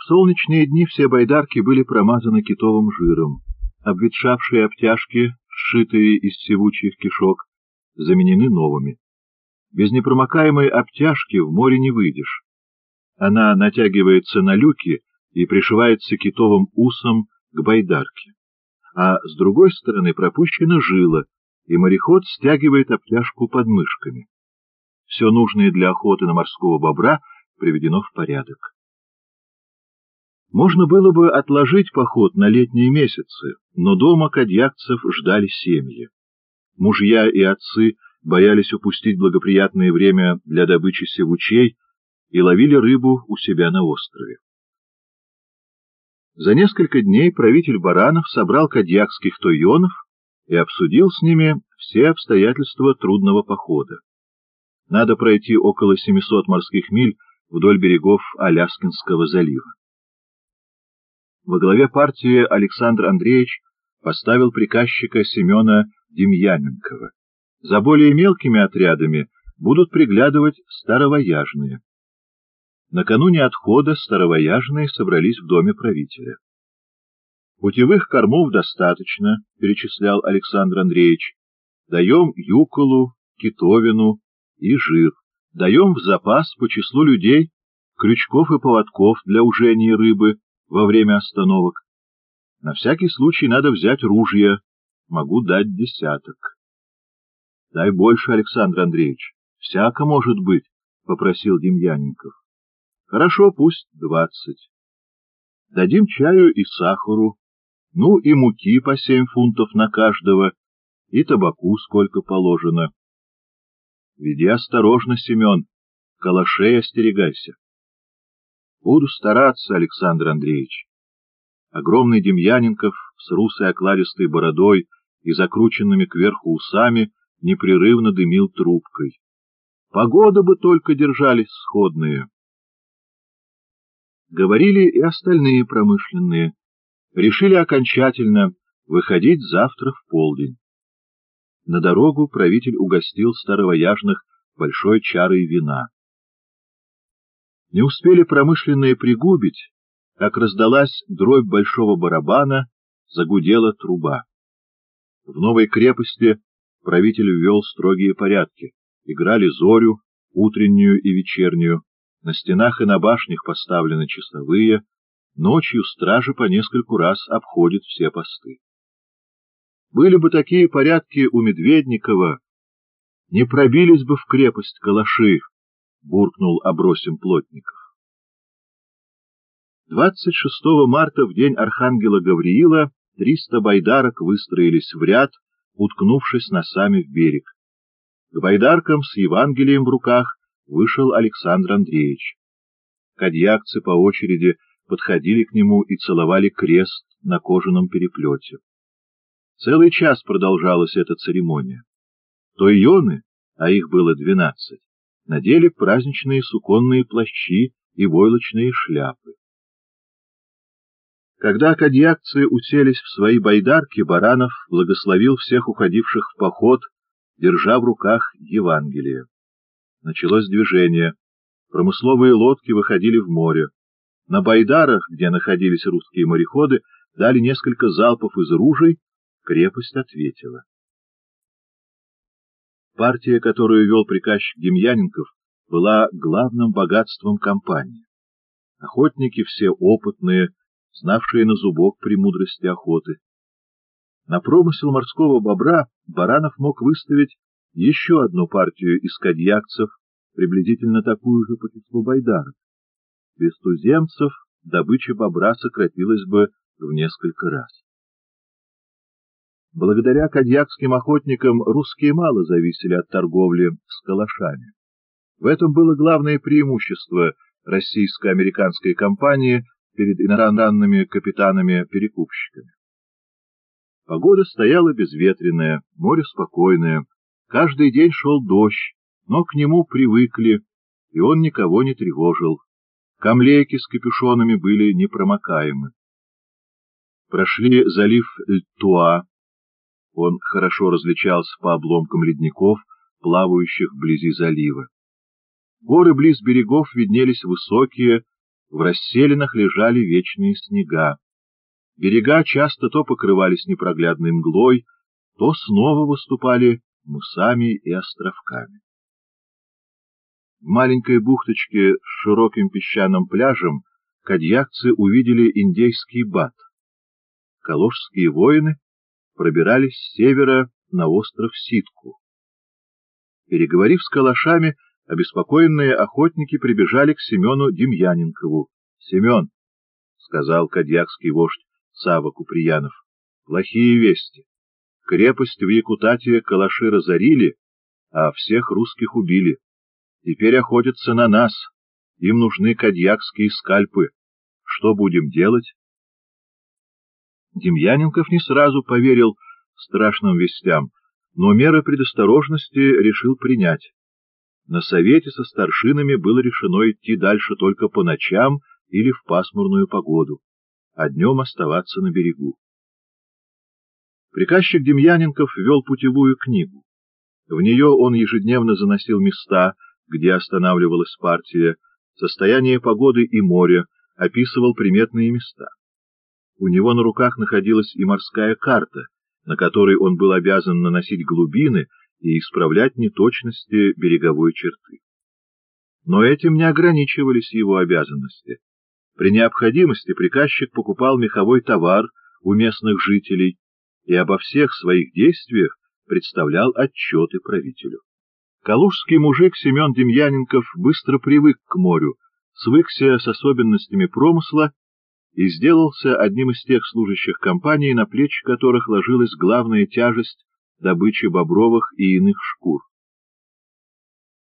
солнечные дни все байдарки были промазаны китовым жиром. Обветшавшие обтяжки, сшитые из сивучих кишок, заменены новыми. Без непромокаемой обтяжки в море не выйдешь. Она натягивается на люки и пришивается китовым усом к байдарке. А с другой стороны пропущена жила, и мореход стягивает обтяжку под мышками. Все нужное для охоты на морского бобра приведено в порядок. Можно было бы отложить поход на летние месяцы, но дома кадьякцев ждали семьи. Мужья и отцы боялись упустить благоприятное время для добычи севучей и ловили рыбу у себя на острове. За несколько дней правитель Баранов собрал кадьякских тойонов и обсудил с ними все обстоятельства трудного похода. Надо пройти около 700 морских миль вдоль берегов Аляскинского залива. Во главе партии Александр Андреевич поставил приказчика Семена Демьяненкова. За более мелкими отрядами будут приглядывать старовояжные. Накануне отхода старовояжные собрались в доме правителя. «Путевых кормов достаточно», — перечислял Александр Андреевич. «Даем юколу, китовину и жир. Даем в запас по числу людей крючков и поводков для ужения рыбы во время остановок. На всякий случай надо взять ружья. Могу дать 10. «Дай больше, Александр Андреевич. Всяко может быть», — попросил Демьяненков. «Хорошо, пусть 20. Дадим чаю и сахару, ну и муки по 7 фунтов на каждого, и табаку сколько положено. Веди осторожно, Семен, калашей остерегайся». «Буду стараться, Александр Андреевич». Огромный Демьяненков с русой окладистой бородой и закрученными кверху усами непрерывно дымил трубкой. «Погода бы только держались сходные». Говорили и остальные промышленные. Решили окончательно выходить завтра в полдень. На дорогу правитель угостил старовояжных большой чарой вина. Не успели промышленные пригубить, как раздалась дробь большого барабана, загудела труба. В новой крепости правитель ввел строгие порядки. Играли зорю, утреннюю и вечернюю. На стенах и на башнях поставлены часовые. Ночью стражи по нескольку раз обходят все посты. Были бы такие порядки у Медведникова, не пробились бы в крепость калаши, — буркнул Абросим Плотников. 26 марта, в день Архангела Гавриила, 300 байдарок выстроились в ряд, уткнувшись носами в берег. К байдаркам с Евангелием в руках вышел Александр Андреевич. Кадьякцы по очереди подходили к нему и целовали крест на кожаном переплете. Целый час продолжалась эта церемония. Тойоны, а их было 12, надели праздничные суконные плащи и войлочные шляпы. Когда кадьякцы уселись в свои байдарки, Баранов благословил всех уходивших в поход, держа в руках Евангелие. Началось движение. Промысловые лодки выходили в море. На байдарах, где находились русские мореходы, дали несколько залпов из ружей, крепость ответила. Партия, которую вел приказчик Демьяненков, была главным богатством компании. Охотники все опытные, знавшие на зубок премудрости охоты. На промысел морского бобра Баранов мог выставить еще одну партию из кадьякцев, приблизительно такую же по числу байдарок. Без туземцев добыча бобра сократилась бы в несколько раз. Благодаря кадьякским охотникам русские мало зависели от торговли с калашами. В этом было главное преимущество российско-американской компании перед иностранными капитанами-перекупщиками. Погода стояла безветренная, море спокойное. Каждый день шел дождь, но к нему привыкли, и он никого не тревожил. Камлейки с капюшонами были непромокаемы. Прошли залив Льтуа. Он хорошо различался по обломкам ледников, плавающих вблизи залива. Горы близ берегов виднелись высокие, В расселинах лежали вечные снега. Берега часто то покрывались непроглядной мглой, то снова выступали мысами и островками. В маленькой бухточке с широким песчаным пляжем кадьякцы увидели индейский бат. Калужские воины пробирались с севера на остров Ситку. Переговорив с калашами, обеспокоенные охотники прибежали к Семену Демьяненкову. — Семен, — сказал кадьякский вождь Сава Куприянов, — плохие вести. Крепость в Якутате калаши разорили, а всех русских убили. Теперь охотятся на нас. Им нужны кадьякские скальпы. Что будем делать? Демьяненков не сразу поверил страшным вестям, но меры предосторожности решил принять. На совете со старшинами было решено идти дальше только по ночам или в пасмурную погоду, а днем оставаться на берегу. Приказчик Демьяненков вел путевую книгу. В нее он ежедневно заносил места, где останавливалась партия, состояние погоды и моря, описывал приметные места. У него на руках находилась и морская карта, на которой он был обязан наносить глубины и исправлять неточности береговой черты. Но этим не ограничивались его обязанности. При необходимости приказчик покупал меховой товар у местных жителей и обо всех своих действиях представлял отчеты правителю. Калужский мужик Семен Демьяненков быстро привык к морю, свыкся с особенностями промысла и сделался одним из тех служащих компании, на плечи которых ложилась главная тяжесть добычи бобровых и иных шкур.